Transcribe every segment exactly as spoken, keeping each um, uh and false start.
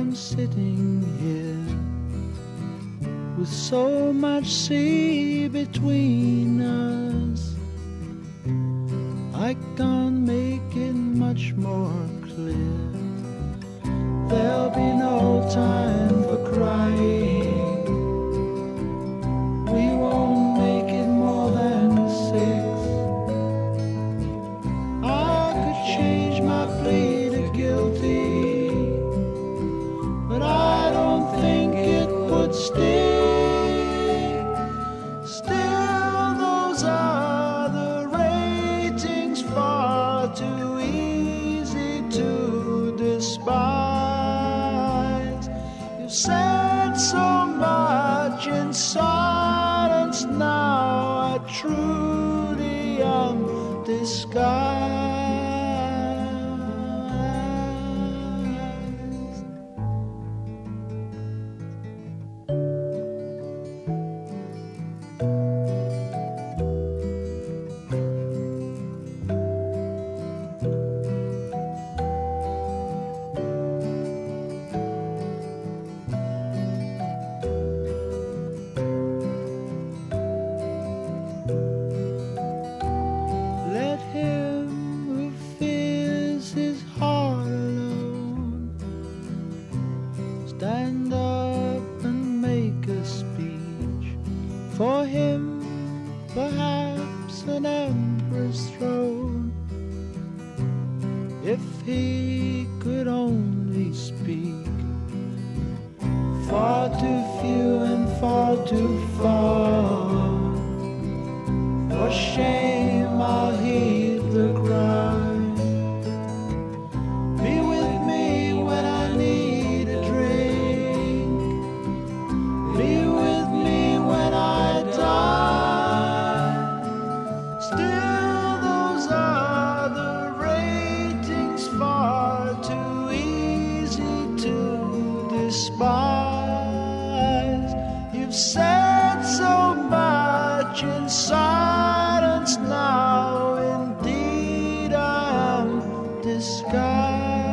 I'm sitting here with so much sea between us, I can't make it much more clear. There'll be no time for crying. We won't make it more than six. I could change my plea to guilty, but I don't think it would stick. Still, those are the ratings far too easy to despise. You've said so much in silence now, I truly am disguised. Let him who fears his heart alone stand up and make a speech. For him, perhaps an emperor's throne, if he could only speak. Far too few and far too far. For shame, I'll heed the cry. Be with me when I need a drink. Be with me when I die. Still, those are the ratings far too easy to despise. You've said so much inside now, indeed I am disguised.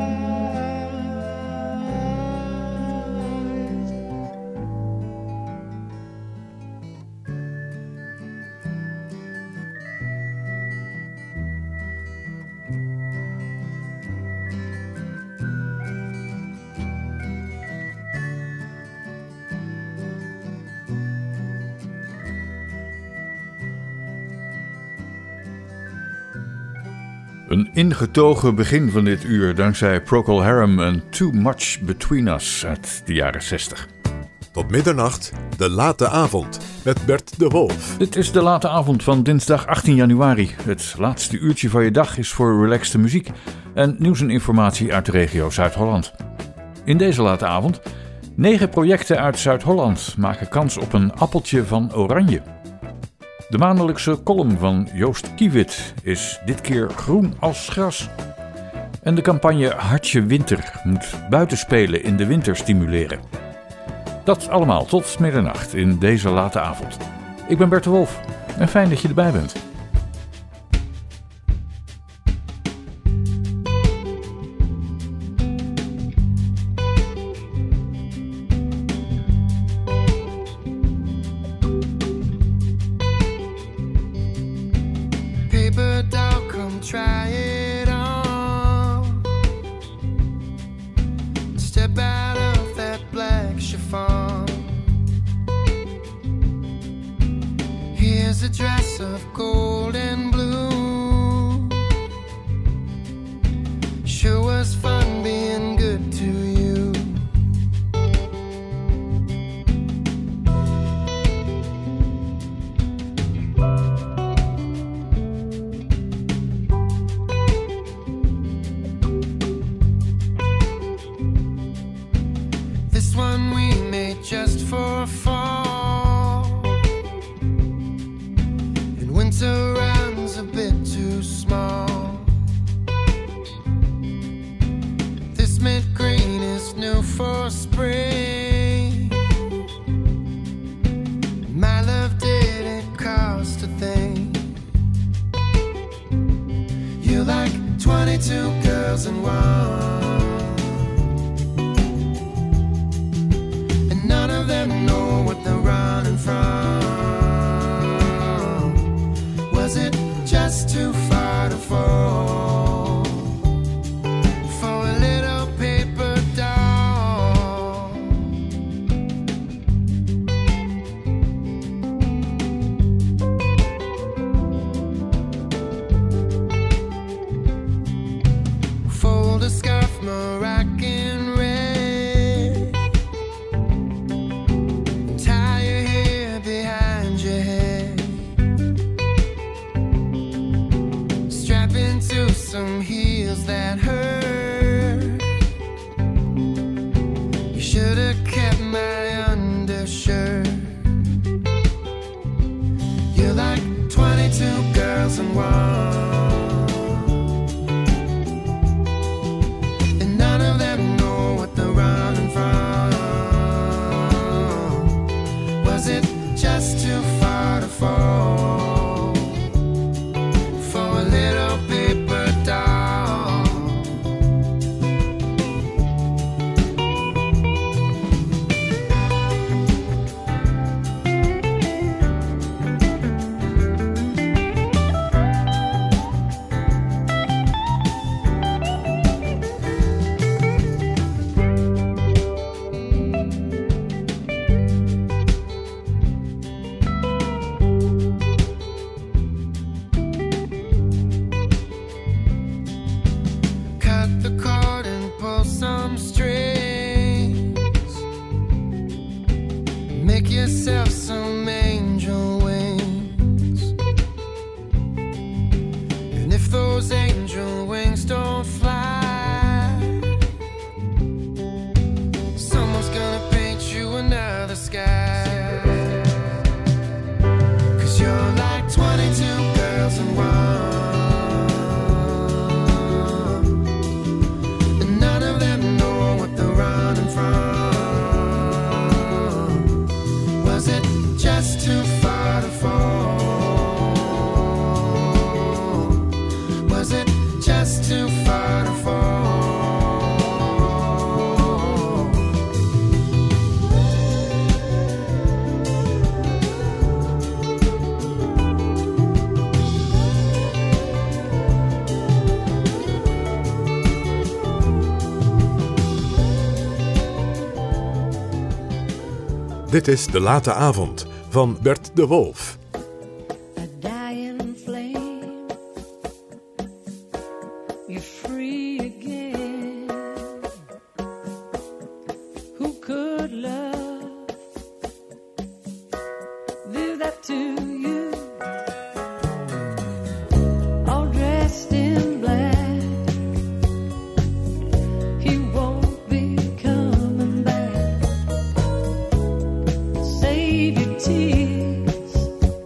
Een ingetogen begin van dit uur dankzij Procol Harum en Too Much Between Us uit de jaren zestig. Tot middernacht, de late avond, met Bert de Wolf. Dit is de late avond van dinsdag achttien januari. Het laatste uurtje van je dag is voor relaxte muziek en nieuws en informatie uit de regio Zuid-Holland. In deze late avond, negen projecten uit Zuid-Holland maken kans op een appeltje van oranje. De maandelijkse column van Joost Kiewit is dit keer groen als gras. En de campagne Hartje Winter moet buitenspelen in de winter stimuleren. Dat allemaal tot middernacht in deze late avond. Ik ben Bert de Wolf en fijn dat je erbij bent. Try it on. Step out of that black chiffon. Here's a dress of gold and blue. Sure was fun being good to you. Just for a fall, and winter runs a bit too small. This mint green is new for spring. My love didn't cost a thing. You're like twenty-two girls in one. should have kept my undershirt. You're like twenty-two girls in one, and none of them know what they're running from. Was it just too far to fall for a little paper doll? Cut the cord and pull some strings. Make yourself some angel wings. And if those angel wings don't fly, someone's gonna paint you another sky. 'Cause you're like twenty-two girls in one, and none of them know what they're running from. Was it just too far to fall? Was it just too far to fall? Dit is De Late Avond van Bert de Wolf. A dying flame, you're free again. Who could love do that to you? All dressed in black, he won't be coming back. Save your tears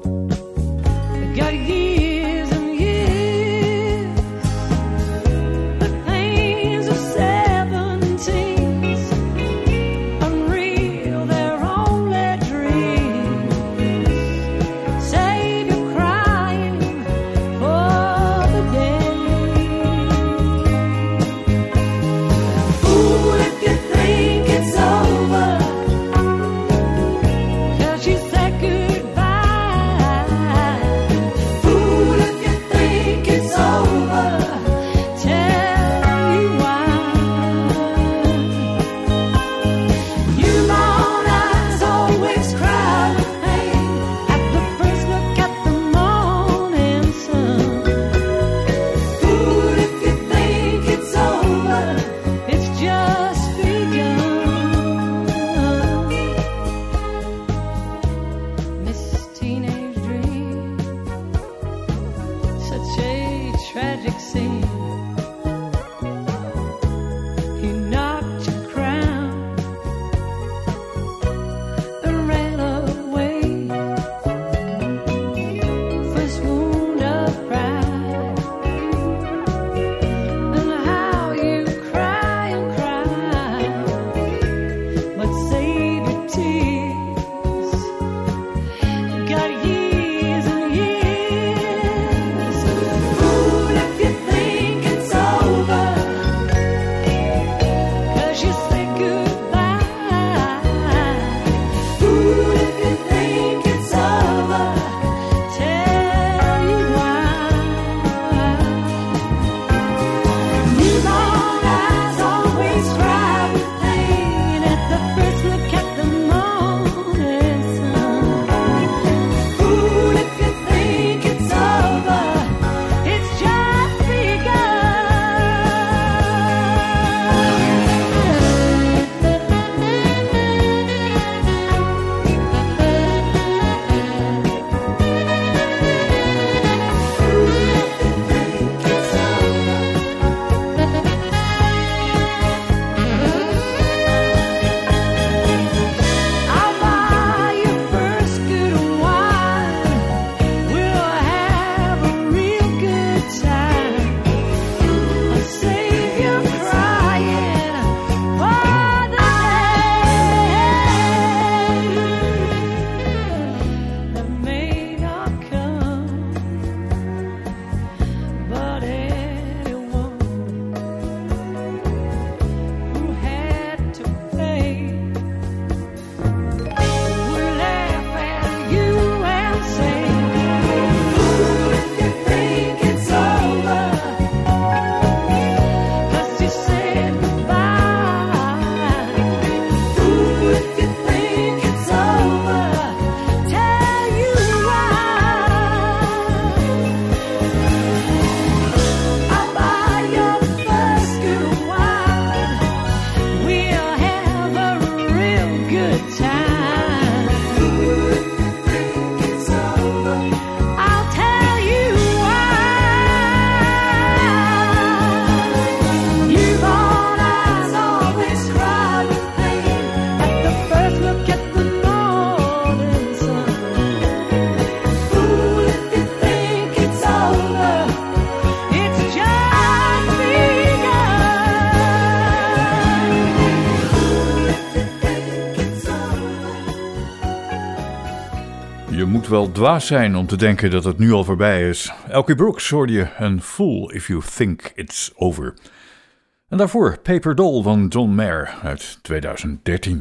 Je moet wel dwaas zijn om te denken dat het nu al voorbij is. Elkie Brooks hoorde je en Fool If You Think It's Over. En daarvoor Paper Doll van John Mayer uit tweeduizend dertien.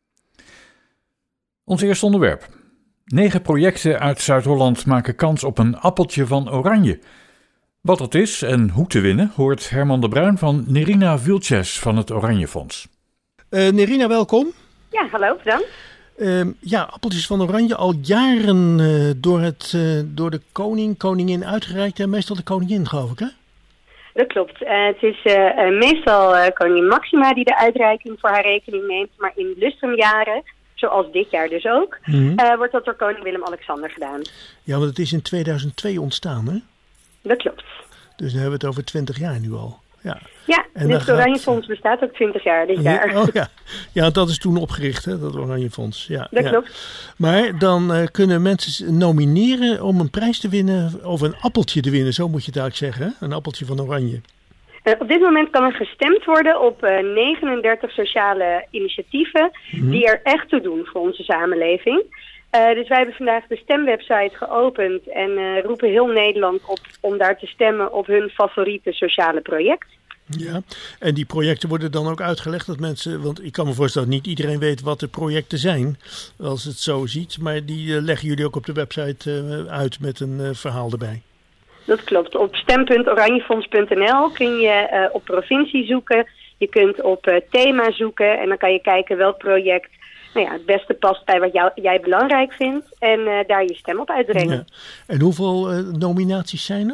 Ons eerste onderwerp. Negen projecten uit Zuid-Holland maken kans op een appeltje van oranje. Wat dat is en hoe te winnen hoort Herman de Bruin van Nerina Vilches van het Oranje Fonds. Uh, Nerina, welkom. Ja, hallo, bedankt. Uh, ja, appeltjes van oranje al jaren uh, door, het, uh, door de koning, koningin uitgereikt en meestal de koningin, geloof ik, hè? Dat klopt. Uh, het is uh, uh, meestal uh, koningin Maxima die de uitreiking voor haar rekening neemt, maar in lustrumjaren, zoals dit jaar dus ook, mm-hmm. uh, wordt dat door koning Willem-Alexander gedaan. Ja, want het is in tweeduizend twee ontstaan, hè? Dat klopt. Dus dan hebben we het over twintig jaar nu al. Ja, ja en dus het Oranje gaat... Fonds bestaat ook twintig jaar dit jaar. Ja, oh ja. ja, dat is toen opgericht, hè, dat Oranje Fonds. Ja, dat ja. klopt. Maar dan uh, kunnen mensen nomineren om een prijs te winnen, of een appeltje te winnen, zo moet je het eigenlijk zeggen, hè? Een appeltje van oranje. Uh, op dit moment kan er gestemd worden op uh, negenendertig sociale initiatieven mm-hmm. die er echt toe doen voor onze samenleving. Uh, dus wij hebben vandaag de stemwebsite geopend en uh, roepen heel Nederland op om daar te stemmen op hun favoriete sociale project. Ja, en die projecten worden dan ook uitgelegd dat mensen, want ik kan me voorstellen dat niet iedereen weet wat de projecten zijn, als het zo ziet, maar die uh, leggen jullie ook op de website uh, uit met een uh, verhaal erbij. Dat klopt. Op stem punt oranjefonds punt n l kun je uh, op provincie zoeken, je kunt op uh, thema zoeken en dan kan je kijken welk project nou ja, het beste past bij wat jou, jij belangrijk vindt en uh, daar je stem op uitbrengen. Ja. En hoeveel uh, nominaties zijn er?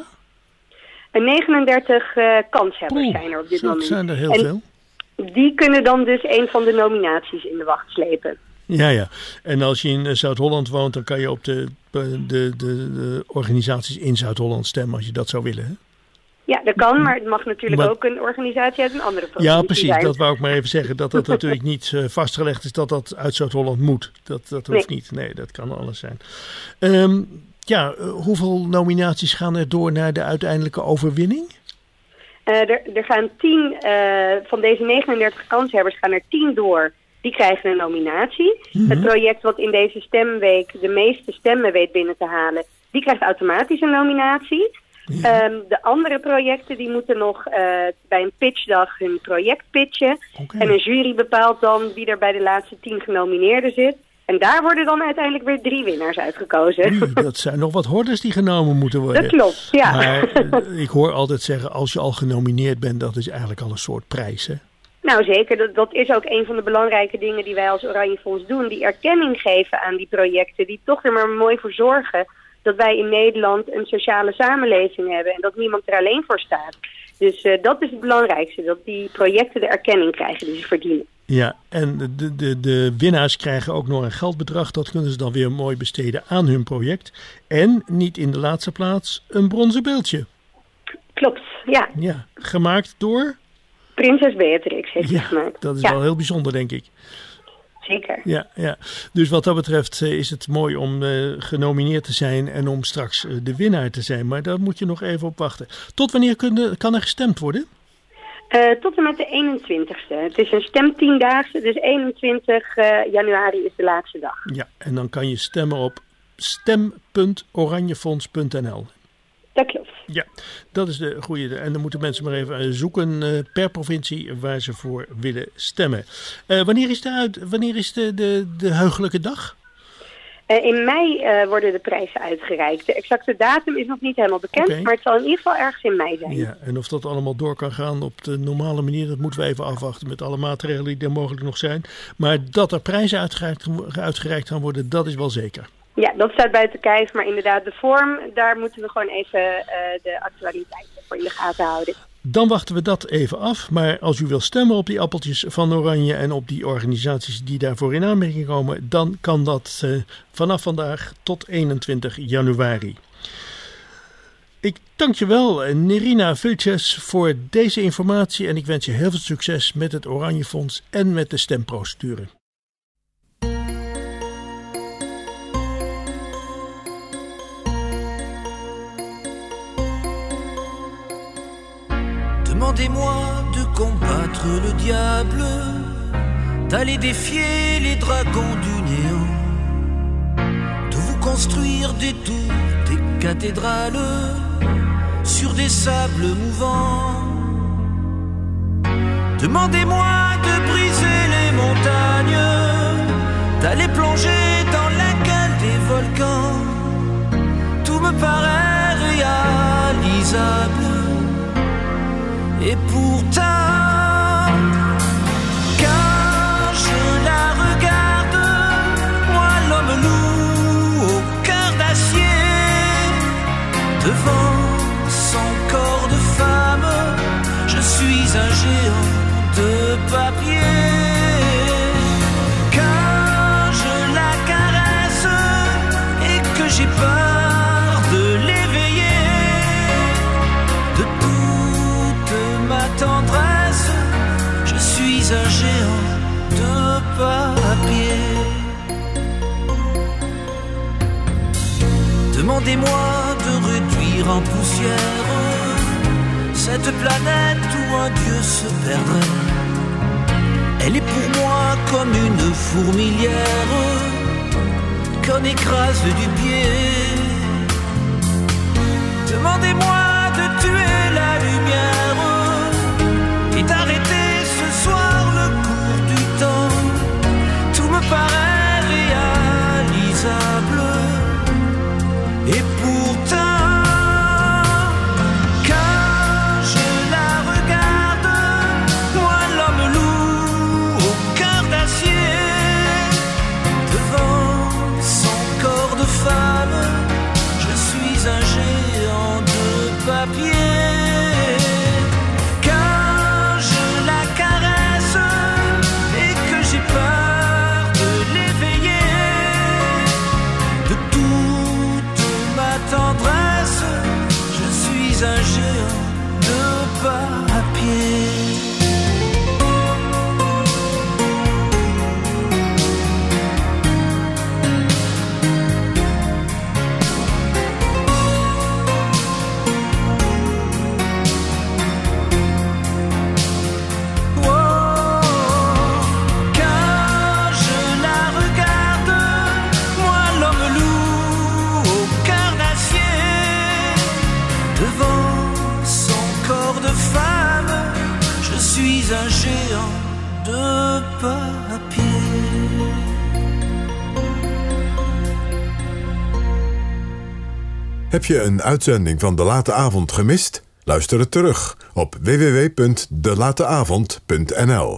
Uh, negenendertig uh, kanshebbers Oeh, zijn er op dit dat moment. zijn er heel en veel. Die kunnen dan dus een van de nominaties in de wacht slepen. Ja, ja. En als je in Zuid-Holland woont, dan kan je op de, de, de, de organisaties in Zuid-Holland stemmen als je dat zou willen, hè? Ja, dat kan, maar het mag natuurlijk maar, ook een organisatie uit een andere provincie Ja, precies. zijn. Dat wou ik maar even zeggen. Dat dat natuurlijk niet uh, vastgelegd is dat dat uit Zuid-Holland moet. Dat, dat hoeft nee. niet. Nee, dat kan alles zijn. Um, ja, uh, hoeveel nominaties gaan er door naar de uiteindelijke overwinning? Uh, er, er gaan tien, uh, van deze negenendertig kanshebbers gaan er tien door. Die krijgen een nominatie. Mm-hmm. Het project wat in deze stemweek de meeste stemmen weet binnen te halen, die krijgt automatisch een nominatie. Ja. Um, de andere projecten die moeten nog uh, bij een pitchdag hun project pitchen. Okay. En een jury bepaalt dan wie er bij de laatste tien genomineerden zit. En daar worden dan uiteindelijk weer drie winnaars uitgekozen. Ui, dat zijn nog wat hordes die genomen moeten worden. Dat klopt, ja. Maar uh, ik hoor altijd zeggen, als je al genomineerd bent, dat is eigenlijk al een soort prijs, hè? Nou zeker, dat, dat is ook een van de belangrijke dingen die wij als Oranje Fonds doen. Die erkenning geven aan die projecten, die toch er maar mooi voor zorgen dat wij in Nederland een sociale samenleving hebben en dat niemand er alleen voor staat. Dus uh, dat is het belangrijkste, dat die projecten de erkenning krijgen die ze verdienen. Ja, en de, de, de winnaars krijgen ook nog een geldbedrag. Dat kunnen ze dan weer mooi besteden aan hun project. En, niet in de laatste plaats, een bronzen beeldje. Klopt, ja. Ja, gemaakt door? Prinses Beatrix heeft ja, het gemaakt. Dat is ja. wel heel bijzonder, denk ik. Zeker. Ja, ja. Dus wat dat betreft uh, is het mooi om uh, genomineerd te zijn en om straks uh, de winnaar te zijn. Maar daar moet je nog even op wachten. Tot wanneer kun, kan er gestemd worden? Uh, tot en met de eenentwintigste. Het is een stemtiendaagse, dus eenentwintig januari is de laatste dag. Ja, en dan kan je stemmen op stem punt oranjefonds punt n l. Dat klopt. Ja, dat is de goede. En dan moeten mensen maar even zoeken uh, per provincie waar ze voor willen stemmen. Uh, wanneer is, de, uit, wanneer is de, de, de heugelijke dag? Uh, in mei uh, worden de prijzen uitgereikt. De exacte datum is nog niet helemaal bekend, okay. Maar het zal in ieder geval ergens in mei zijn. Ja, en of dat allemaal door kan gaan op de normale manier, dat moeten we even afwachten met alle maatregelen die er mogelijk nog zijn. Maar dat er prijzen uitgereikt, uitgereikt gaan worden, dat is wel zeker. Ja, dat staat buiten kijf, maar inderdaad de vorm, daar moeten we gewoon even uh, de actualiteiten voor in de gaten houden. Dan wachten we dat even af, maar als u wil stemmen op die appeltjes van Oranje en op die organisaties die daarvoor in aanmerking komen, dan kan dat uh, vanaf vandaag tot eenentwintig januari. Ik dank je wel, Nerina Vilches, voor deze informatie en ik wens je heel veel succes met het Oranje Fonds en met de stemprocedure. Demandez-moi de combattre le diable, d'aller défier les dragons du néant, de vous construire des tours, des cathédrales sur des sables mouvants. Demandez-moi de briser les montagnes, d'aller plonger dans la gueule des volcans. Tout me paraît réalisable. Et pourtant, quand je la regarde, moi l'homme loup au cœur d'acier, devant son corps de femme, je suis un géant de papier. Quand je la caresse et que j'ai peur de l'éveiller, de toute ma tendresse, je suis un géant de papier. Demandez-moi de réduire en poussière cette planète où un dieu se perdrait. Elle est pour moi comme une fourmilière qu'on écrase du pied. Demandez-moi de tuer la lumière et d'arrêter ce soir le cours du temps. Tout me paraît réalisable. Et pourtant, quand je la regarde, moi l'homme loup au cœur d'acier, devant son corps de femme, je suis un géant de papier. Quand je la caresse et que j'ai peur de l'éveiller, de toute ma tendresse, je suis un géant de papier. Un géant de papier. Heb je een uitzending van De Late Avond gemist? Luister het terug op w w w punt de late avond punt n l.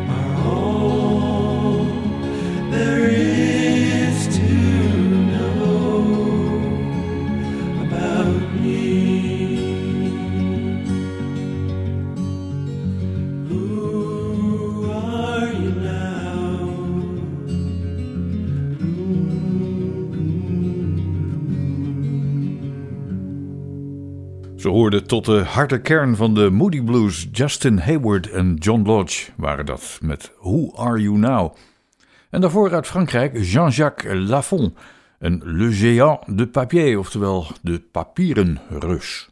There is to know. Ze hoorden tot de harde kern van de Moody Blues. Justin Hayward en John Lodge waren dat met Who Are You Now? En daarvoor uit Frankrijk Jean-Jacques Lafont en Le Géant de Papier, oftewel de papieren reus.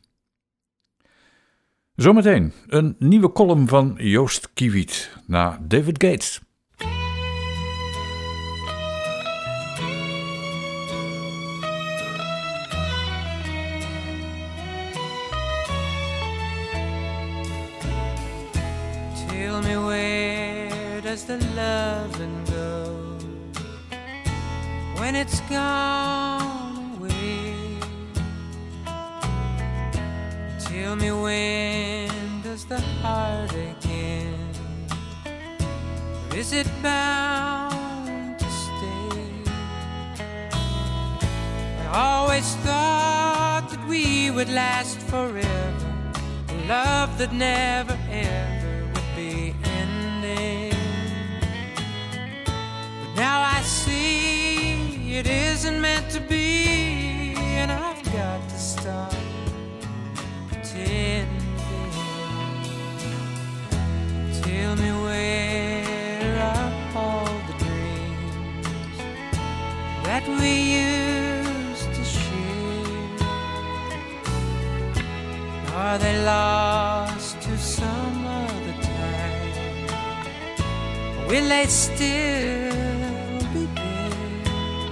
Zometeen een nieuwe column van Joost Kiewiet na David Gates. Tell me, where does the loving go when it's gone away? Tell me, when does the heartache end? Or is it bound to stay? I always thought that we would last forever, a love that never ever would be ending. But now I see it isn't meant to be, and I've got to stop pretending. Tell me, where are all the dreams that we used to share? Are they lost to some other time? Or will they still be there?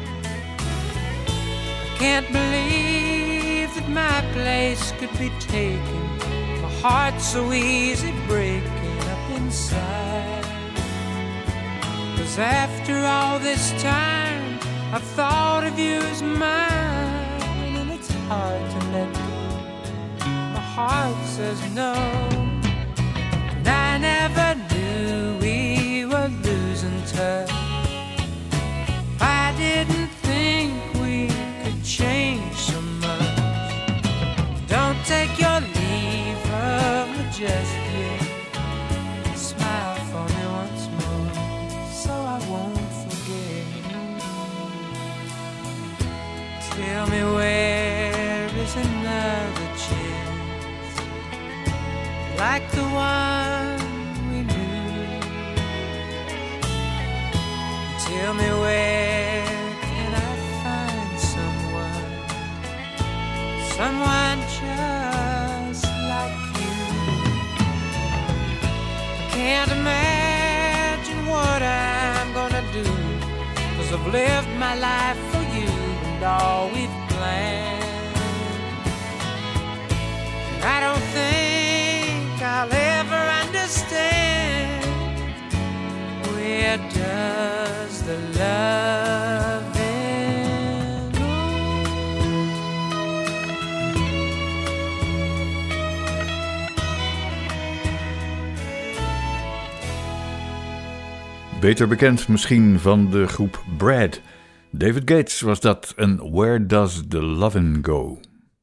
I can't believe that my place could be taken. My heart's so easy breaking up inside. 'Cause after all this time I've thought of you as mine, and it's hard to let go. My heart says no, and I never knew we were losing touch. I didn't think we could change so much. Don't take your leave of me just yet. Smile for me once more, so I won't forget. Tell me, where is another chance like the one we knew? Tell me, where can I find someone, someone just like you? I can't imagine what I'm gonna do, 'cause I've lived my life for you and all we've planned. And I don't think I'll ever understand, where does the love end? Beter bekend misschien van de groep Brad. David Gates was dat en Where Does the Lovin' Go?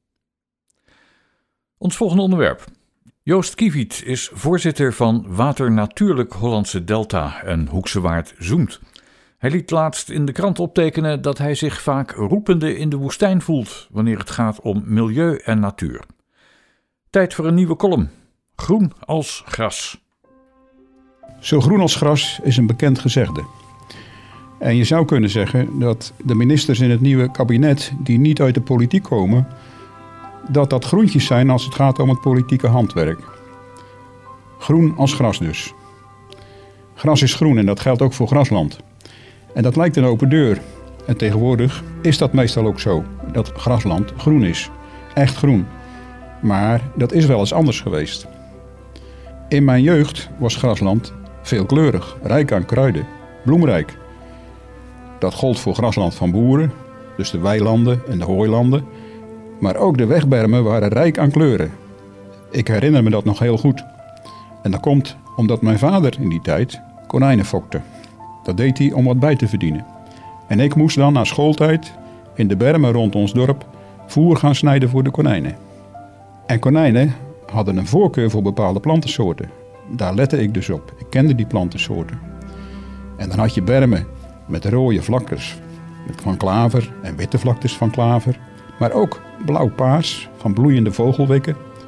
Ons volgende onderwerp. Joost Kiewiet is voorzitter van Water Natuurlijk Hollandse Delta en Hoekse Waard Zoemt. Hij liet laatst in de krant optekenen dat hij zich vaak roepende in de woestijn voelt wanneer het gaat om milieu en natuur. Tijd voor een nieuwe column. Groen als gras. Zo groen als gras is een bekend gezegde. En je zou kunnen zeggen dat de ministers in het nieuwe kabinet die niet uit de politiek komen, dat dat groentjes zijn als het gaat om het politieke handwerk. Groen als gras dus. Gras is groen en dat geldt ook voor grasland. En dat lijkt een open deur. En tegenwoordig is dat meestal ook zo, dat grasland groen is. Echt groen. Maar dat is wel eens anders geweest. In mijn jeugd was grasland veelkleurig, rijk aan kruiden, bloemrijk. Dat gold voor grasland van boeren, dus de weilanden en de hooilanden. Maar ook de wegbermen waren rijk aan kleuren. Ik herinner me dat nog heel goed. En dat komt omdat mijn vader in die tijd konijnen fokte. Dat deed hij om wat bij te verdienen. En ik moest dan na schooltijd in de bermen rond ons dorp voer gaan snijden voor de konijnen. En konijnen hadden een voorkeur voor bepaalde plantensoorten. Daar lette ik dus op. Ik kende die plantensoorten. En dan had je bermen met rode vlakkers van klaver en witte vlaktes van klaver. Maar ook blauw-paars van bloeiende vogelwikken.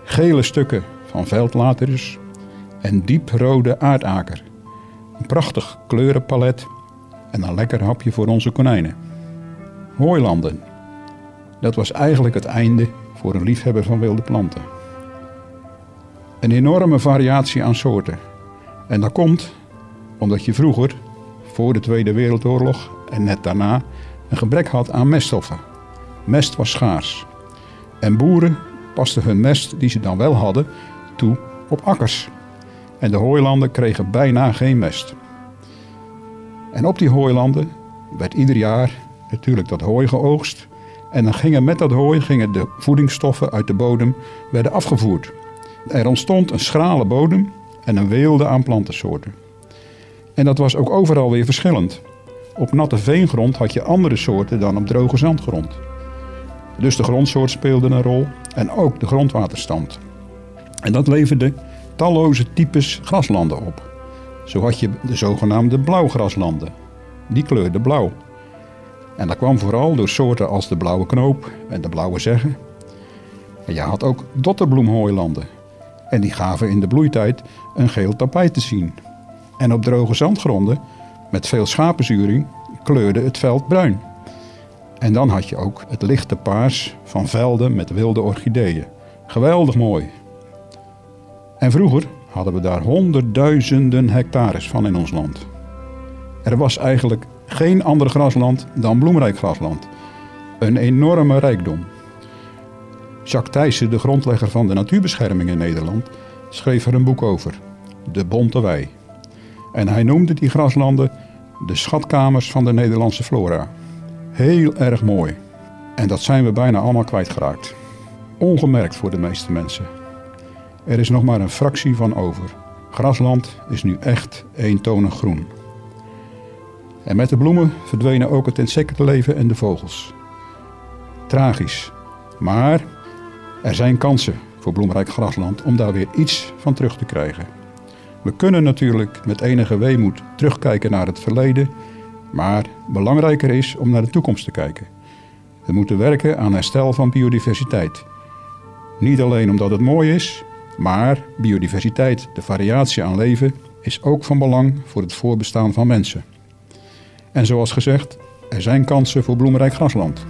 gele stukken van veldlaterus en dieprode aardaker. Een prachtig kleurenpalet en een lekker hapje voor onze konijnen. Hooilanden. Dat was eigenlijk het einde voor een liefhebber van wilde planten. Een enorme variatie aan soorten. En dat komt omdat je vroeger, voor de Tweede Wereldoorlog en net daarna, een gebrek had aan meststoffen. Mest was schaars. En boeren pasten hun mest, die ze dan wel hadden, toe op akkers. En de hooilanden kregen bijna geen mest. En op die hooilanden werd ieder jaar natuurlijk dat hooi geoogst. En dan gingen met dat hooi gingen de voedingsstoffen uit de bodem werden afgevoerd. Er ontstond een schrale bodem en een weelde aan plantensoorten. En dat was ook overal weer verschillend. Op natte veengrond had je andere soorten dan op droge zandgrond. Dus de grondsoort speelde een rol en ook de grondwaterstand. En dat leverde talloze types graslanden op. Zo had je de zogenaamde blauwgraslanden. Die kleurden blauw. En dat kwam vooral door soorten als de blauwe knoop en de blauwe zegge. En je had ook dotterbloemhooilanden. En die gaven in de bloeitijd een geel tapijt te zien. En op droge zandgronden, met veel schapenzuring, kleurde het veld bruin. En dan had je ook het lichte paars van velden met wilde orchideeën. Geweldig mooi. En vroeger hadden we daar honderdduizenden hectares van in ons land. Er was eigenlijk geen ander grasland dan bloemrijk grasland. Een enorme rijkdom. Jacques Thijssen, de grondlegger van de natuurbescherming in Nederland, schreef er een boek over, De Bonte Wei. En hij noemde die graslanden de schatkamers van de Nederlandse flora. Heel erg mooi. En dat zijn we bijna allemaal kwijtgeraakt. Ongemerkt voor de meeste mensen. Er is nog maar een fractie van over. Grasland is nu echt eentonig groen. En met de bloemen verdwenen ook het insectenleven en de vogels. Tragisch. Maar er zijn kansen voor bloemrijk grasland om daar weer iets van terug te krijgen. We kunnen natuurlijk met enige weemoed terugkijken naar het verleden, maar belangrijker is om naar de toekomst te kijken. We moeten werken aan herstel van biodiversiteit. Niet alleen omdat het mooi is, maar biodiversiteit, de variatie aan leven, is ook van belang voor het voorbestaan van mensen. En zoals gezegd, er zijn kansen voor bloemrijk grasland.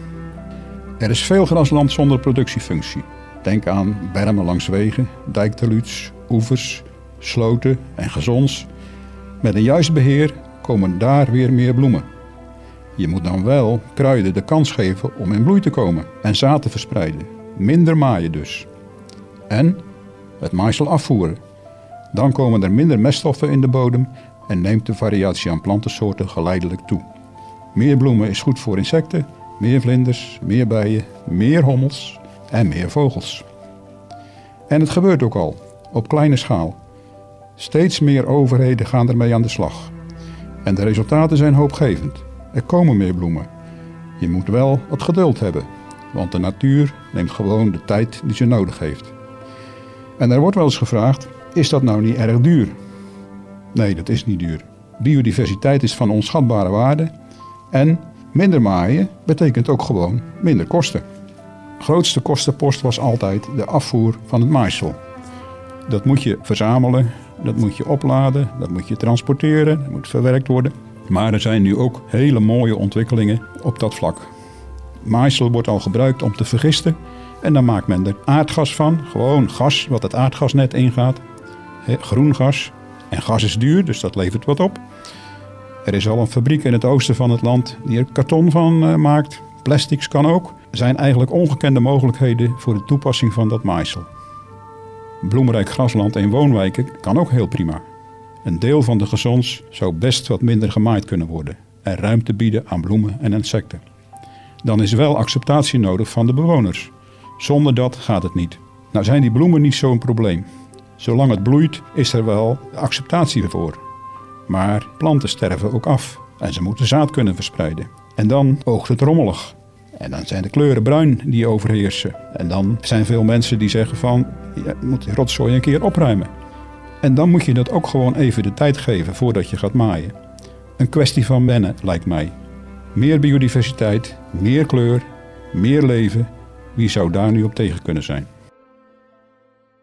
Er is veel grasland zonder productiefunctie. Denk aan bermen langs wegen, dijkteluuds, oevers, sloten en gezons. Met een juist beheer komen daar weer meer bloemen. Je moet dan wel kruiden de kans geven om in bloei te komen en zaad te verspreiden. Minder maaien dus. En het maaisel afvoeren. Dan komen er minder meststoffen in de bodem en neemt de variatie aan plantensoorten geleidelijk toe. Meer bloemen is goed voor insecten, meer vlinders, meer bijen, meer hommels en meer vogels. En het gebeurt ook al, op kleine schaal. Steeds meer overheden gaan ermee aan de slag. En de resultaten zijn hoopgevend. Er komen meer bloemen. Je moet wel wat geduld hebben, want de natuur neemt gewoon de tijd die ze nodig heeft. En er wordt wel eens gevraagd, is dat nou niet erg duur? Nee, dat is niet duur. Biodiversiteit is van onschatbare waarde en minder maaien betekent ook gewoon minder kosten. De grootste kostenpost was altijd de afvoer van het maaisel. Dat moet je verzamelen, dat moet je opladen, dat moet je transporteren, dat moet verwerkt worden. Maar er zijn nu ook hele mooie ontwikkelingen op dat vlak. Maaisel wordt al gebruikt om te vergisten en dan maakt men er aardgas van. Gewoon gas wat het aardgasnet ingaat. He, groen gas. En gas is duur, dus dat levert wat op. Er is al een fabriek in het oosten van het land die er karton van uh, maakt. Plastics kan ook. Er zijn eigenlijk ongekende mogelijkheden voor de toepassing van dat maaisel. Bloemrijk grasland in woonwijken kan ook heel prima. Een deel van de gezons zou best wat minder gemaaid kunnen worden en ruimte bieden aan bloemen en insecten. Dan is wel acceptatie nodig van de bewoners. Zonder dat gaat het niet. Nou zijn die bloemen niet zo'n probleem. Zolang het bloeit is er wel acceptatie voor. Maar planten sterven ook af en ze moeten zaad kunnen verspreiden. En dan oogt het rommelig. En dan zijn de kleuren bruin die overheersen. En dan zijn veel mensen die zeggen van, je moet die rotzooi een keer opruimen. En dan moet je dat ook gewoon even de tijd geven voordat je gaat maaien. Een kwestie van wennen, lijkt mij. Meer biodiversiteit, meer kleur, meer leven. Wie zou daar nu op tegen kunnen zijn?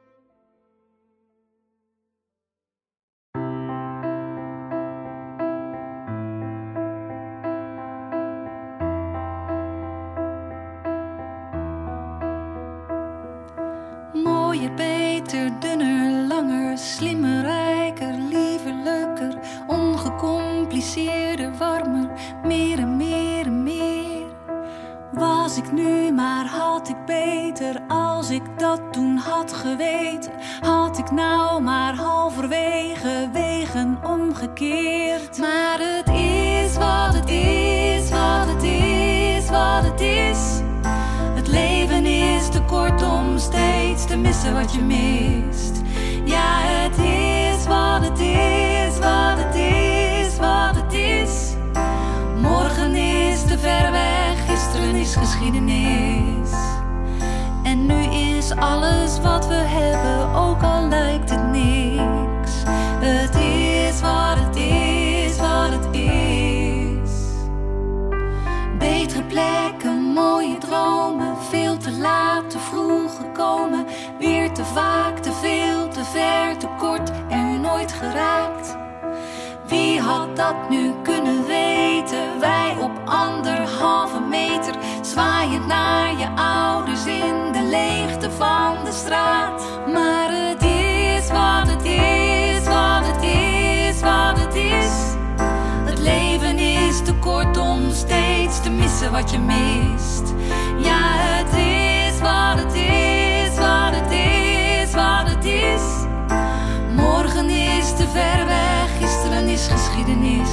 beter, dunner, langer, slimmer, rijker, liever, leuker, ongecompliceerder, warmer, meer en meer en meer. Was ik nu, maar had ik beter als ik dat toen had geweten. Had ik nou maar halverwege wegen omgekeerd. Maar het is wat het is, wat het is, wat het is. Het leven is te kort om steeds te missen wat je mist. Ja, het is wat het is, wat het is, wat het is. Morgen is te ver weg, gisteren is geschiedenis. En nu is alles wat we hebben, ook al lijkt het niks. Het is wat het is, wat het is. Betere plekken, mooie dromen, veel te laat, te vroeg gekomen. Weer te vaak, te veel, te ver, te kort, er nooit geraakt. Wie had dat nu kunnen weten? Wij op anderhalve meter, zwaaiend naar je ouders in de leegte van de straat. Maar het is wat het is, wat het is, wat het is. Het leven is te kort om steeds te missen wat je mist. Ja, het is wat het is, wat het is, wat het is. Morgen is te ver weg, gisteren is geschiedenis.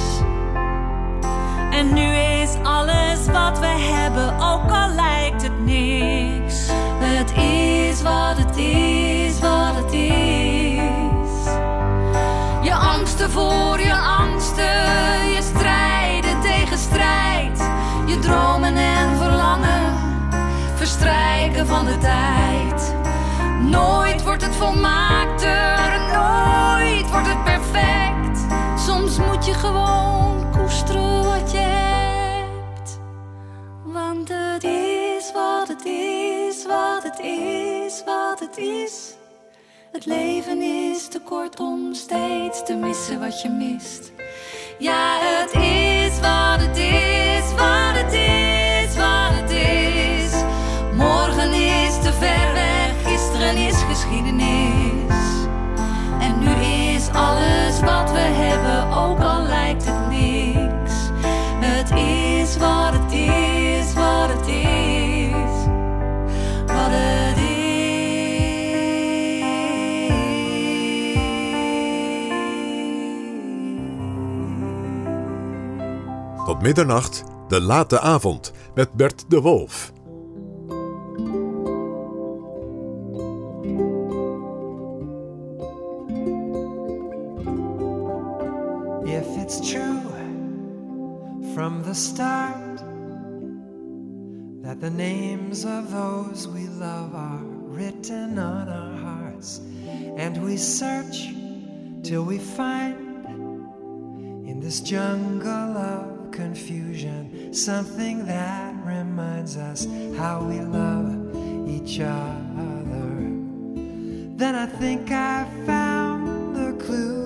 En nu is alles wat we hebben, ook al lijkt het niks. Het is wat het is, wat het is. Je angsten voor je angsten, je strijden tegen strijd. Je dromen en verlangen, verstrijken van de tijd. Nooit wordt het volmaakter, nooit wordt het perfect. Soms moet je gewoon koesteren wat je hebt. Want het is wat het is, wat het is, wat het is. Het leven is te kort om steeds te missen wat je mist. Ja, het is wat het is, wat het is, wat het is. Morgen is te ver weg, gisteren is geschiedenis. En nu is alles wat we hebben, ook al lijkt het niks. Het is wat het is, wat het is, wat het is. Tot middernacht, de late avond, met Bert de Wolf. If it's true from the start that the names of those we love are written on our hearts, and we search till we find in this jungle of confusion something that reminds us how we love each other, then I think I found the clue.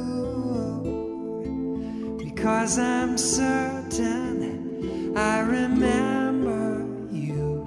Because I'm certain I remember you.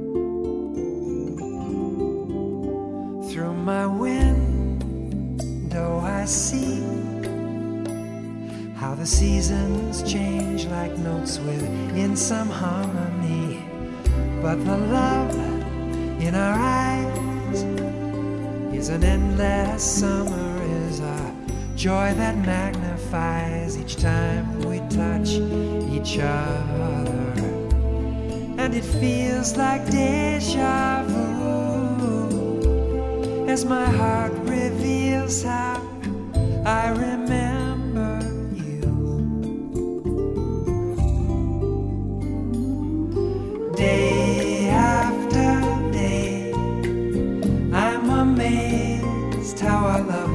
Through my window I see how the seasons change like notes within some harmony. But the love in our eyes is an endless summer, is a joy that magnifies each time we touch each other. And it feels like deja vu as my heart reveals how I remember you. Day after day I'm amazed how our love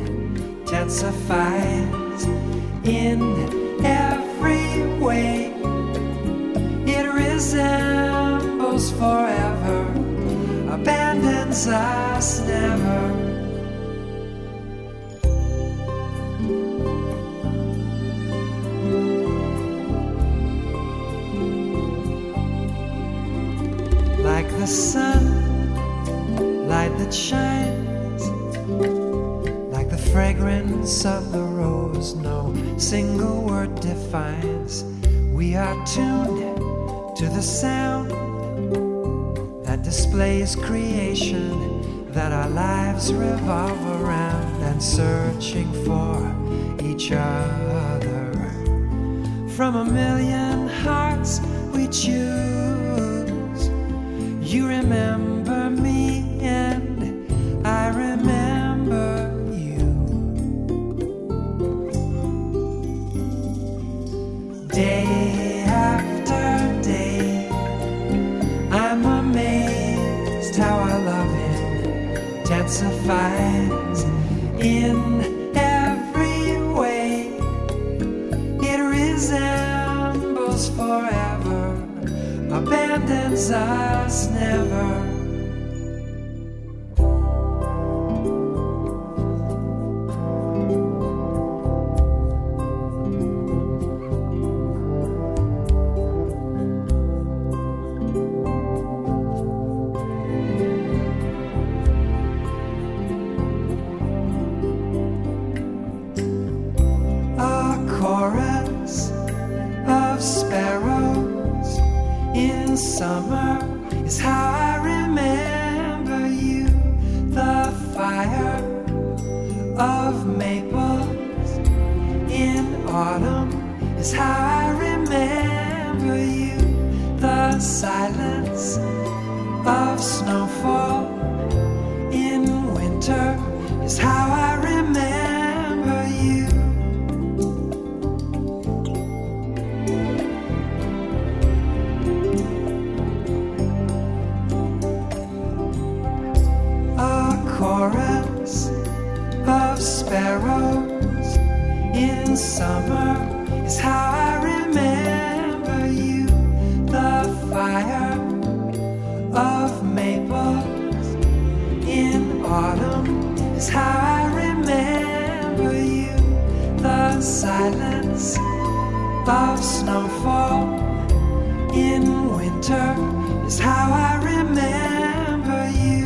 intensifies in every way. It resembles forever, abandons us never. Like the sun, light that shines fragrance of the rose no single word defines. We are tuned to the sound that displays creation that our lives revolve around, and searching for each other. From a million hearts we choose. You remember me and I remember you. Day after day, I'm amazed how our love intensifies in every way. It resembles forever, abandons us never. Summer is how I remember you. The fire of maples in autumn is how I remember you. The silence of snowfall in winter is how I remember you. Chorus of sparrows in summer is how I remember you. The fire of maples in autumn is how I remember you. The silence of snowfall in winter is how I remember you.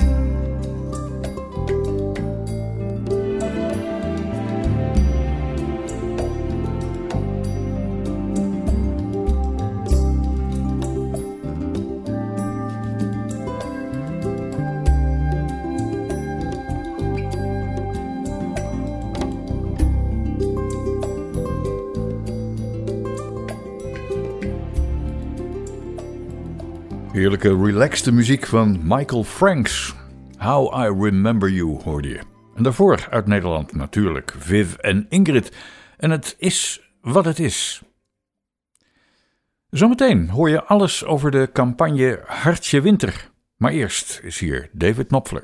Heerlijke relaxte muziek van Michael Franks. How I Remember You hoorde je. En daarvoor uit Nederland natuurlijk Viv en Ingrid. En het is wat het is. Zometeen hoor je alles over de campagne Hartje Winter. Maar eerst is hier David Knopfler.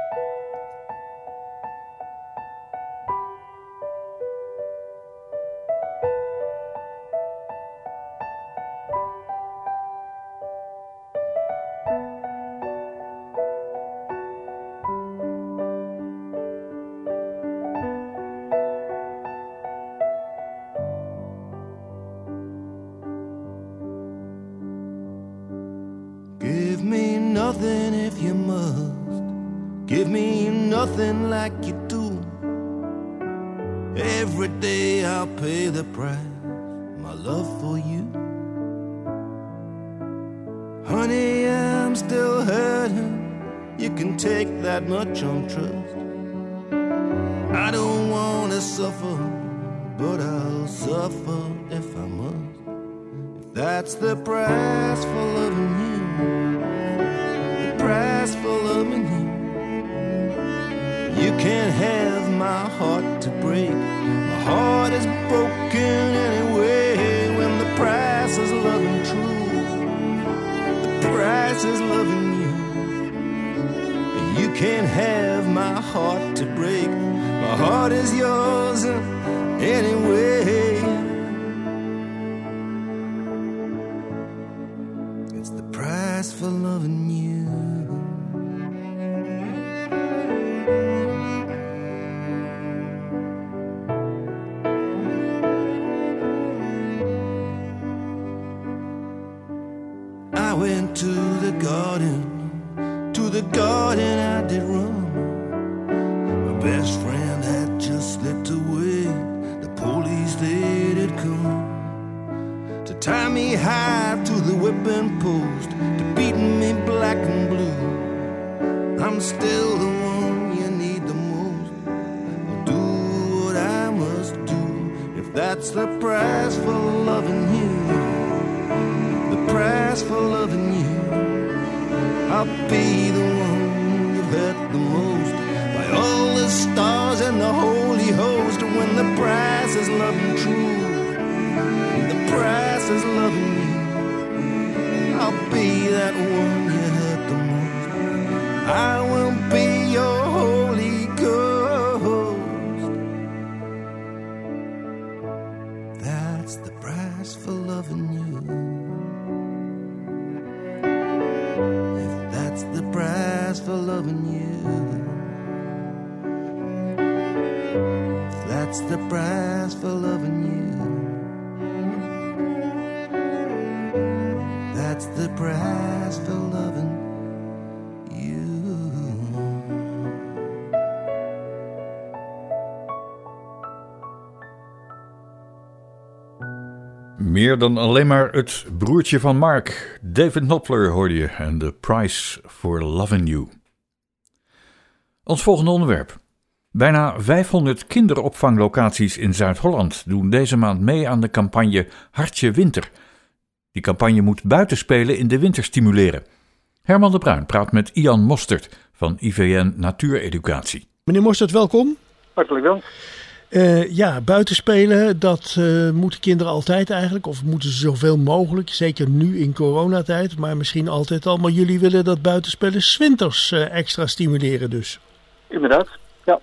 Give me nothing if you must. Give me nothing like you do. Every day I'll pay the price, my love for you. Honey, I'm still hurting. You can take that much on trust. I don't want to suffer, but I'll suffer if I must. If that's the price for loving you, price for loving you. You can't have my heart to break. My heart is broken anyway. When the price is loving true, the price is loving you. You can't have my heart to break. My heart is yours anyway. It's the price for loving you. I went to the garden, to the garden I did run. My best friend had just slipped away. tie me high to the whipping post, to beating me black and blue. I'm still the one you need the most. I'll do what I must do, if that's the price for loving you. The price for loving you. I'll be the one you've hurt the most. By all the stars and the holy host, when the price is loving true, the price is loving you. I'll be that one you hurt the most. I will be your Holy Ghost. That's the price for loving you. If that's the price for loving you, if that's the price for loving you, that's the price for loving you. Meer dan alleen maar het broertje van Mark. David Knopfler hoorde je en The Price for Loving You. Ons volgende onderwerp. Bijna vijfhonderd kinderopvanglocaties in Zuid-Holland doen deze maand mee aan de campagne Hartje Winter. Die campagne moet buitenspelen in de winter stimuleren. Herman de Bruin praat met Ian Mostert van I V N Natuureducatie. Meneer Mostert, welkom. Hartelijk dank. Uh, ja, buitenspelen, dat uh, moeten kinderen altijd eigenlijk, of moeten ze zoveel mogelijk, zeker nu in coronatijd, maar misschien altijd al. Maar jullie willen dat buitenspelen 's winters uh, extra stimuleren dus. Inderdaad, ja.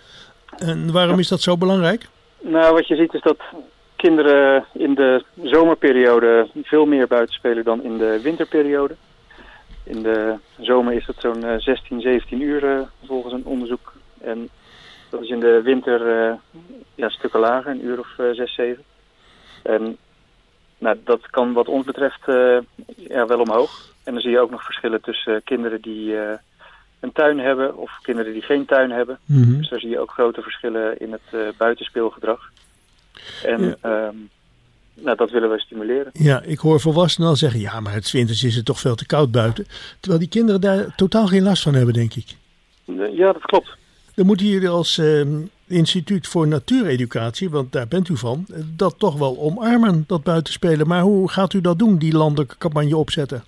En waarom ja. is dat zo belangrijk? Nou, wat je ziet is dat kinderen in de zomerperiode veel meer buitenspelen dan in de winterperiode. In de zomer is dat zo'n uh, zestien, zeventien uur uh, volgens een onderzoek. En dat is in de winter uh, ja, stukken lager, een uur of uh, zes, zeven. En nou, dat kan wat ons betreft uh, ja, wel omhoog. En dan zie je ook nog verschillen tussen uh, kinderen die uh, een tuin hebben of kinderen die geen tuin hebben. Mm-hmm. Dus daar zie je ook grote verschillen in het uh, buitenspeelgedrag. En ja. um, nou, dat willen wij stimuleren. Ja, ik hoor volwassenen al zeggen, ja, maar het 's winters is het toch veel te koud buiten. Terwijl die kinderen daar totaal geen last van hebben, denk ik. Ja, dat klopt. Dan moeten jullie als uh, Instituut voor Natuureducatie, want daar bent u van, dat toch wel omarmen, dat buitenspelen. Maar hoe gaat u dat doen, die landelijke campagne opzetten?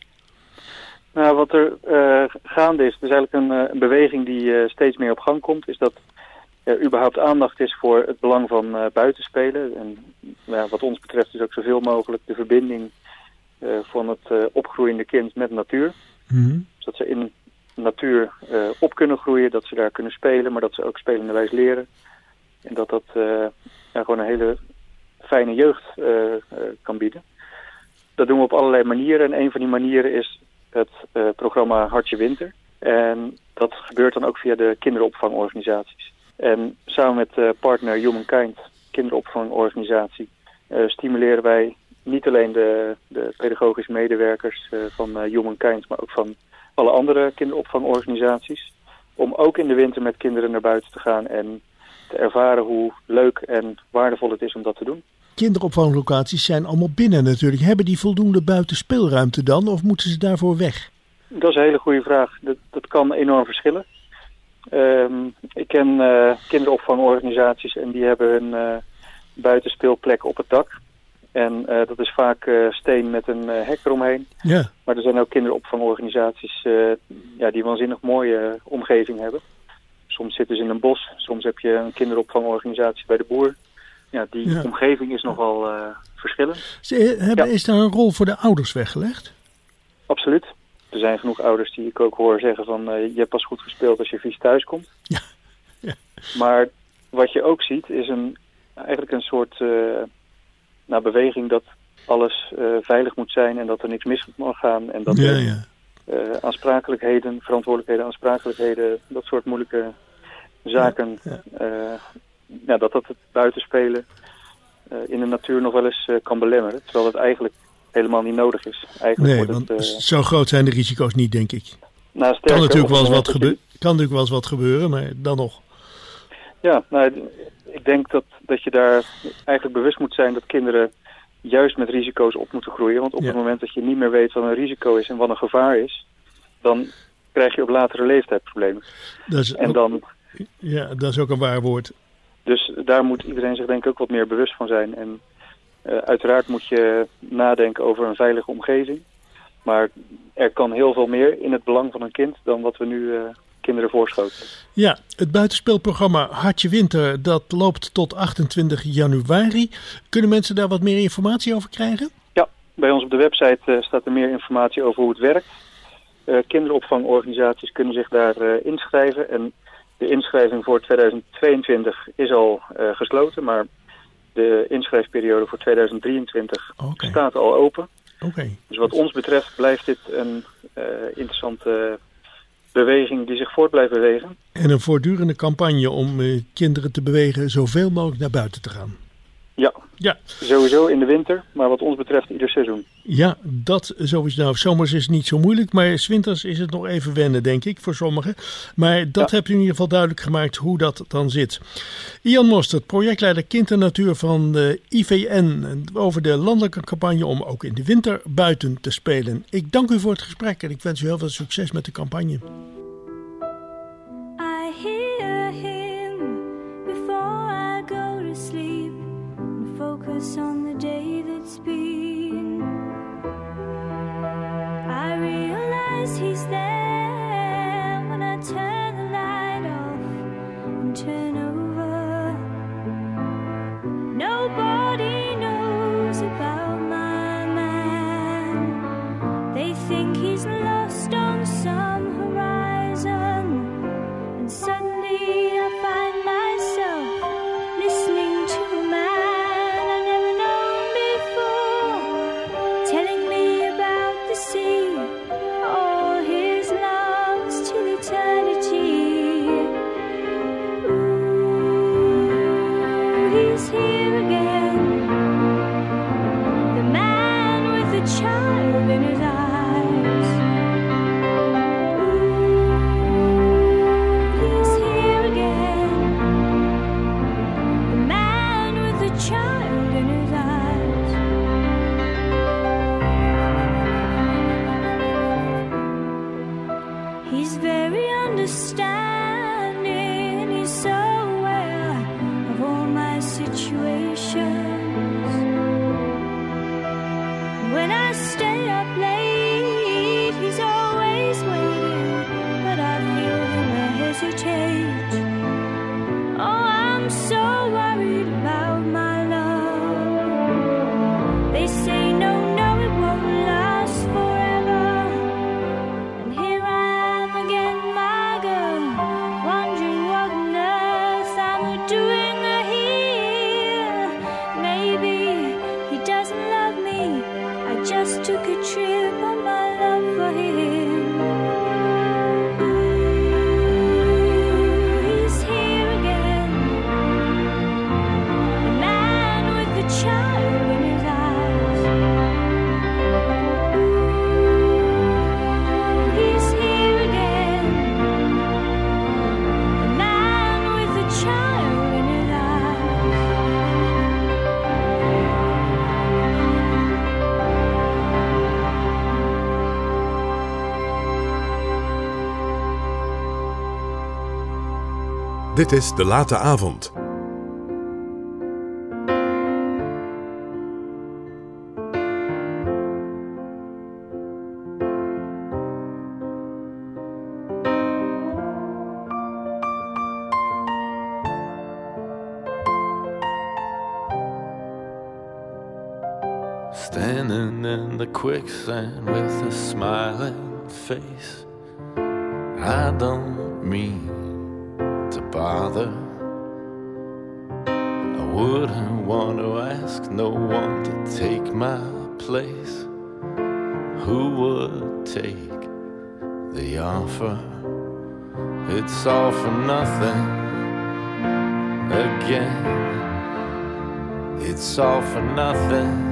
Nou, wat er uh, gaande is, dus eigenlijk een, uh, een beweging die uh, steeds meer op gang komt, is dat er überhaupt aandacht is voor het belang van uh, buitenspelen. En uh, wat ons betreft is ook zoveel mogelijk de verbinding uh, van het uh, opgroeiende kind met natuur. Mm-hmm. Zodat ze in natuur uh, op kunnen groeien, dat ze daar kunnen spelen, maar dat ze ook spelenderwijs leren. En dat dat uh, ja, gewoon een hele fijne jeugd uh, uh, kan bieden. Dat doen we op allerlei manieren en een van die manieren is het uh, programma Hartje Winter. En dat gebeurt dan ook via de kinderopvangorganisaties. En samen met uh, partner Humankind, kinderopvangorganisatie, uh, stimuleren wij niet alleen de, de pedagogische medewerkers uh, van uh, Humankind, maar ook van alle andere kinderopvangorganisaties, om ook in de winter met kinderen naar buiten te gaan en te ervaren hoe leuk en waardevol het is om dat te doen. Kinderopvanglocaties zijn allemaal binnen natuurlijk. Hebben die voldoende buitenspeelruimte dan, of moeten ze daarvoor weg? Dat is een hele goede vraag. Dat, dat kan enorm verschillen. Um, ik ken uh, kinderopvangorganisaties en die hebben hun uh, buitenspeelplek op het dak. En uh, dat is vaak uh, steen met een uh, hek eromheen. Ja. Maar er zijn ook kinderopvangorganisaties uh, ja, die waanzinnig mooie uh, omgeving hebben. Soms zitten ze in een bos, soms heb je een kinderopvangorganisatie bij de boer. Ja, die ja. omgeving is nogal uh, verschillend. Ze, hebben, ja. Is daar een rol voor de ouders weggelegd? Absoluut. Er zijn genoeg ouders die ik ook hoor zeggen van uh, je hebt pas goed gespeeld als je vies thuis komt. Ja. Ja. Maar wat je ook ziet is een, eigenlijk een soort uh, nou, beweging dat alles uh, veilig moet zijn en dat er niks mis mag gaan. En dat ja, er ja. Uh, aansprakelijkheden, verantwoordelijkheden, aansprakelijkheden, dat soort moeilijke zaken, ja, ja. Uh, ja, dat dat het buitenspelen uh, in de natuur nog wel eens uh, kan belemmeren. Terwijl het eigenlijk helemaal niet nodig is. Eigenlijk nee, want het, uh, zo groot zijn de risico's niet, denk ik. Nou, sterker, kan, natuurlijk wel eens wat gebe- kan natuurlijk wel eens wat gebeuren, maar dan nog. Ja, nou, ik denk dat, dat je daar eigenlijk bewust moet zijn dat kinderen juist met risico's op moeten groeien. Want op ja. het moment dat je niet meer weet wat een risico is en wat een gevaar is, dan krijg je op latere leeftijd problemen. Dat is en ook, dan, ja, dat is ook een waar woord. Dus daar moet iedereen zich denk ik ook wat meer bewust van zijn. En uh, uiteraard moet je nadenken over een veilige omgeving. Maar er kan heel veel meer in het belang van een kind dan wat we nu uh, kinderen voorschoten. Ja, het buitenspeelprogramma Hartje Winter, dat loopt tot achtentwintig januari. Kunnen mensen daar wat meer informatie over krijgen? Ja, bij ons op de website uh, staat er meer informatie over hoe het werkt. Uh, kinderopvangorganisaties kunnen zich daar uh, inschrijven. En de inschrijving voor tweeduizend tweeëntwintig is al uh, gesloten, maar de inschrijfperiode voor tweeduizend drieëntwintig okay. staat al open. Okay. Dus wat ons betreft blijft dit een uh, interessante beweging die zich voort blijft bewegen. En een voortdurende campagne om uh, kinderen te bewegen zoveel mogelijk naar buiten te gaan. Ja, ja, sowieso in de winter, maar wat ons betreft ieder seizoen. Ja, dat sowieso. Nou, zomers is niet zo moeilijk, maar 's winters is het nog even wennen, denk ik, voor sommigen. Maar dat ja. hebt u in ieder geval duidelijk gemaakt hoe dat dan zit. Ian Mostert, projectleider Kind en Natuur van de I V N, over de landelijke campagne om ook in de winter buiten te spelen. Ik dank u voor het gesprek en ik wens u heel veel succes met de campagne. I hear him before I go to sleep. Focus on the day that's been. I realize he's there when I turn the light off and turn over. Nobody knows about my man. They think he's lost on some horizon. And suddenly I find myself listening to a man telling me about the sea, all his loves till eternity. Ooh, he's here again, the man with the child in his eyes. Ooh, he's here again, the man with the child in his eyes. He's very understanding, he's so aware of all my situations. When I stay up late, he's always waiting, but I feel him hesitate. Oh, I'm so worried about my love. They say no, no, it won't last forever. And here I am again, my girl, wondering what on earth I'm doing here. Maybe he doesn't love me, I just took a trip on my love for him. Ooh, he's here again, the man with the child in his eyes. Ooh, he's here again, the man with the child in his eyes. Dit is De Late Avond. Standing in the quicksand with a smiling face. I don't mean to bother. I wouldn't want to ask no one to take my place. Who would take the offer? It's all for nothing again. It's all for nothing.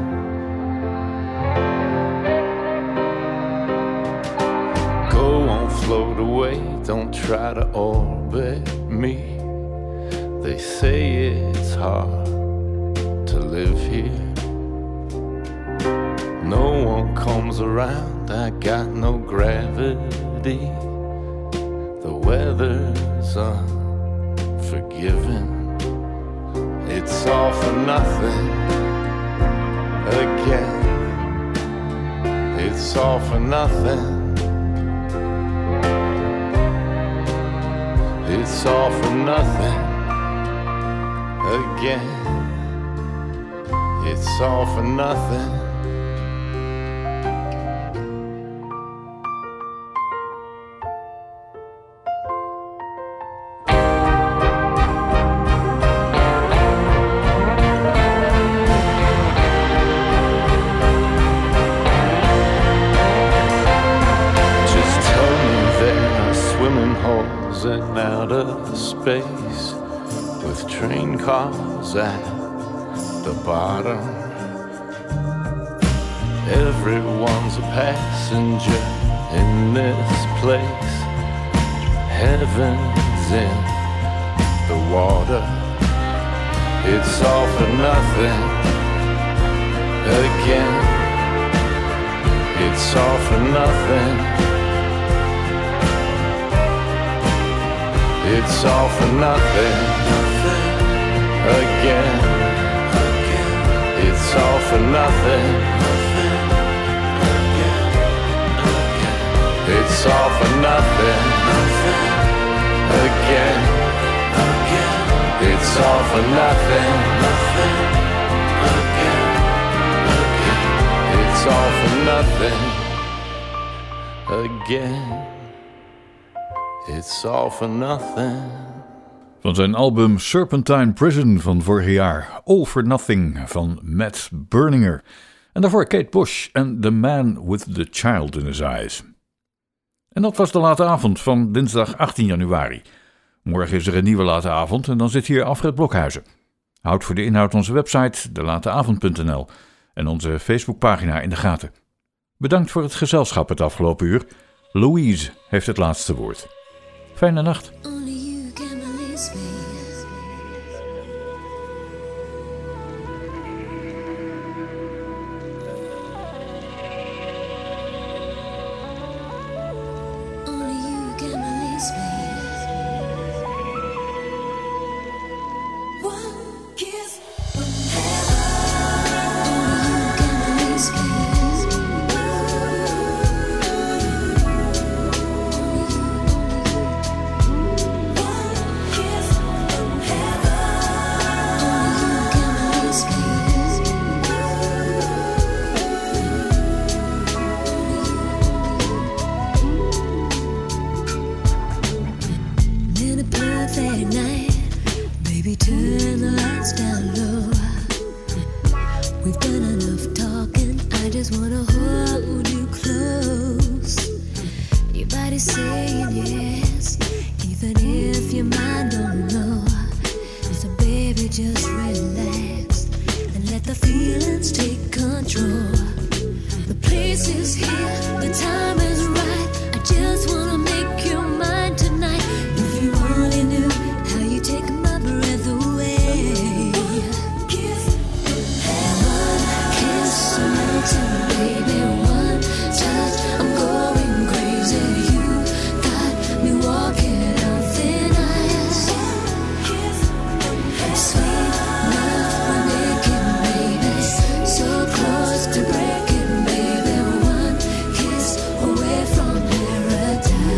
Go on, float away, don't try to orbit me. They say it's hard to live here. comes around, I got no gravity. The weather's unforgiving. It's all for nothing again. It's all for nothing. It's all for nothing again. It's all for nothing. And out of space with train cars at the bottom. Everyone's a passenger in this place. Heaven's in the water. It's all for nothing again. It's all for nothing. It's all for nothing, nothing again. again. It's all for nothing, nothing again. again. It's all for nothing, nothing again. again. It's all for nothing, nothing again. again. It's all for nothing again. It's all for nothing. Van zijn album Serpentine Prison van vorig jaar, All for Nothing van Matt Berninger. En daarvoor Kate Bush en The Man with the Child in His Eyes. En dat was de late avond van dinsdag achttien januari. Morgen is er een nieuwe late avond en dan zit hier Alfred Blokhuizen. Houd voor de inhoud onze website de late avond punt n l en onze Facebookpagina in de gaten. Bedankt voor het gezelschap het afgelopen uur. Louise heeft het laatste woord. Fijne nacht. To break it, baby, one kiss away from paradise.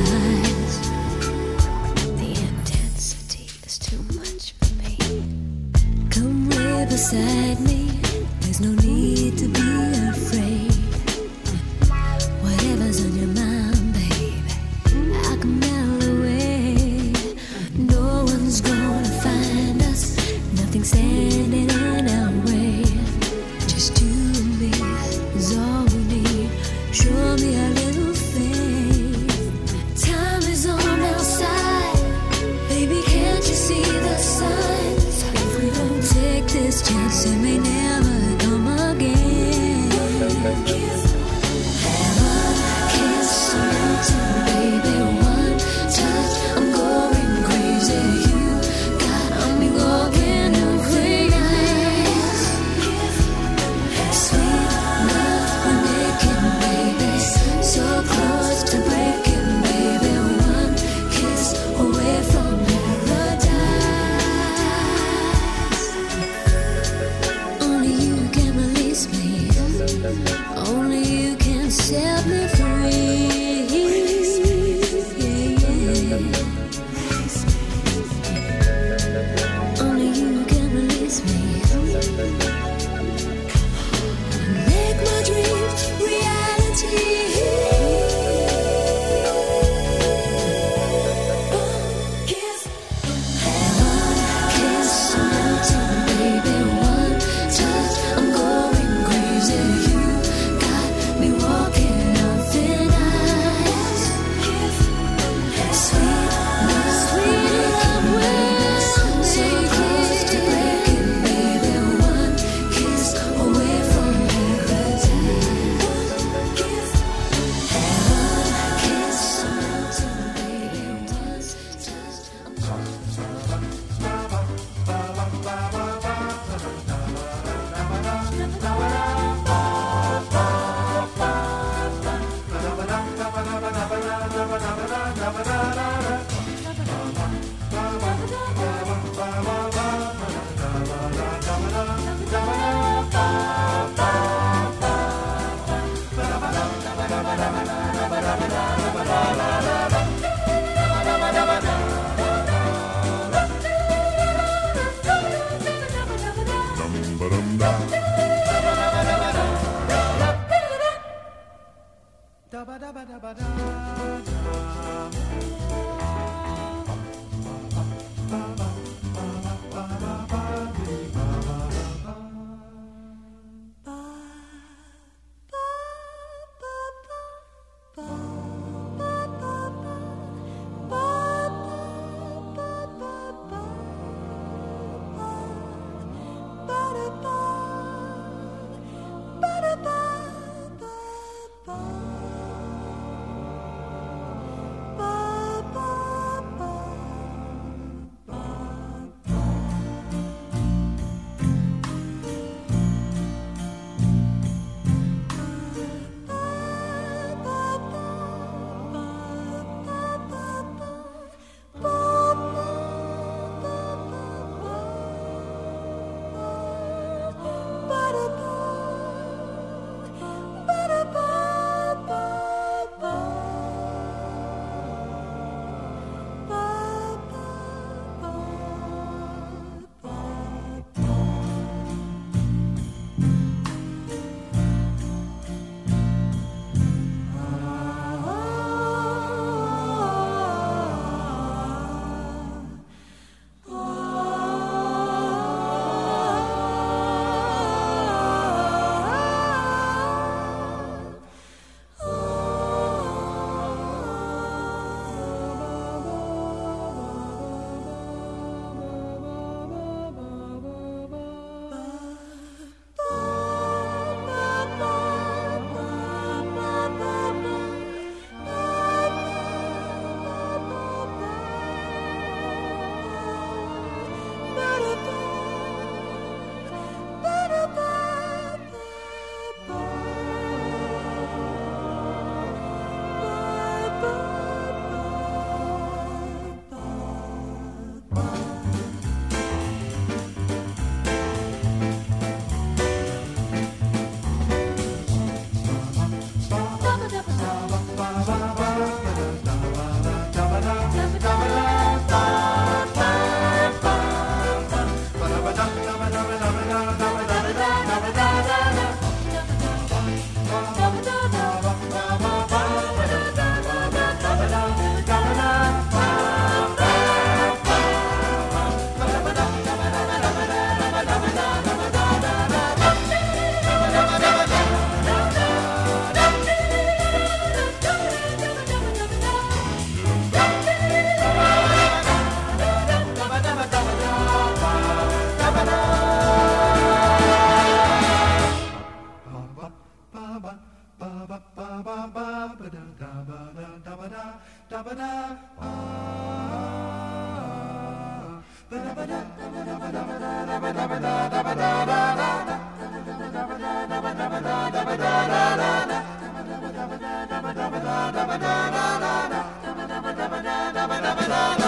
Only you can set me free. Only you can release me. Make my dreams reality. Da